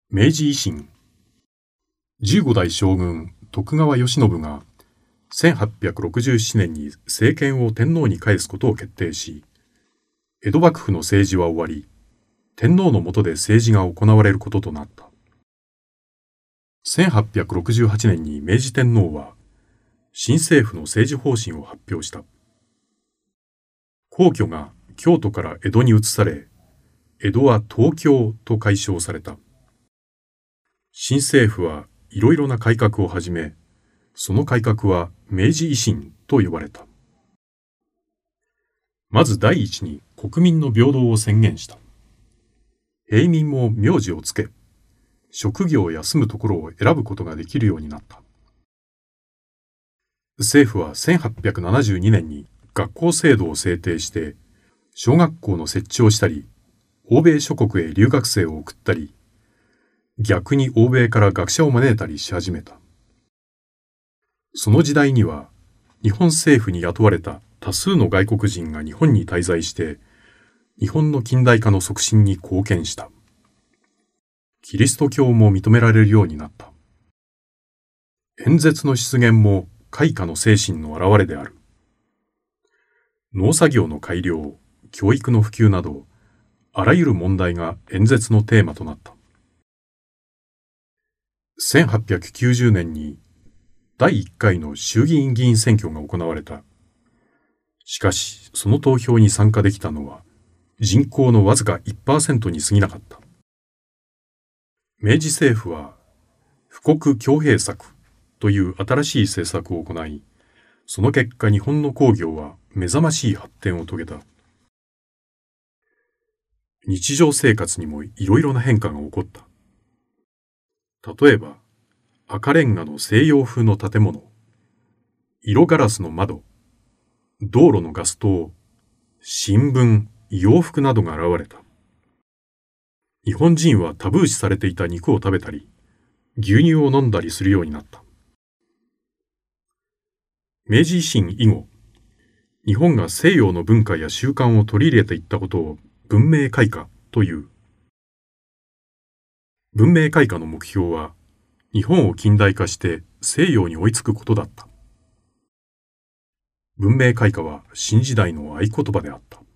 明治維新。15代将軍徳川慶喜が1867年に政権を天皇に返すことを決定し、江戸幕府の政治は終わり、天皇の下で政治が行われることとなった。1868年に明治天皇は新政府の政治方針を発表した。皇居が京都から江戸に移され、江戸は東京と改称された。新政府はいろいろな改革を始め、その改革は明治維新と呼ばれた。まず第一に国民の平等を宣言した。平民も名字をつけ、職業や住むところを選ぶことができるようになった。政府は1872年に学校制度を制定して、小学校の設置をしたり、欧米諸国へ留学生を送ったり、逆に欧米から学者を招いたりし始めた。その時代には、日本政府に雇われた多数の外国人が日本に滞在して、日本の近代化の促進に貢献した。キリスト教も認められるようになった。演説の出現も開化の精神の表れである。農作業の改良、教育の普及など、あらゆる問題が演説のテーマとなった。1890年に第1回の衆議院議員選挙が行われた。しかし、その投票に参加できたのは人口のわずか 1% に過ぎなかった。明治政府は富国強兵策という新しい政策を行い、その結果日本の工業は目覚ましい発展を遂げた。日常生活にもいろいろな変化が起こった。例えば、赤レンガの西洋風の建物、色ガラスの窓、道路のガス灯、新聞、洋服などが現れた。日本人はタブー視されていた肉を食べたり、牛乳を飲んだりするようになった。明治維新以後、日本が西洋の文化や習慣を取り入れていったことを文明開化という。文明開化の目標は、日本を近代化して西洋に追いつくことだった。文明開化は新時代の合言葉であった。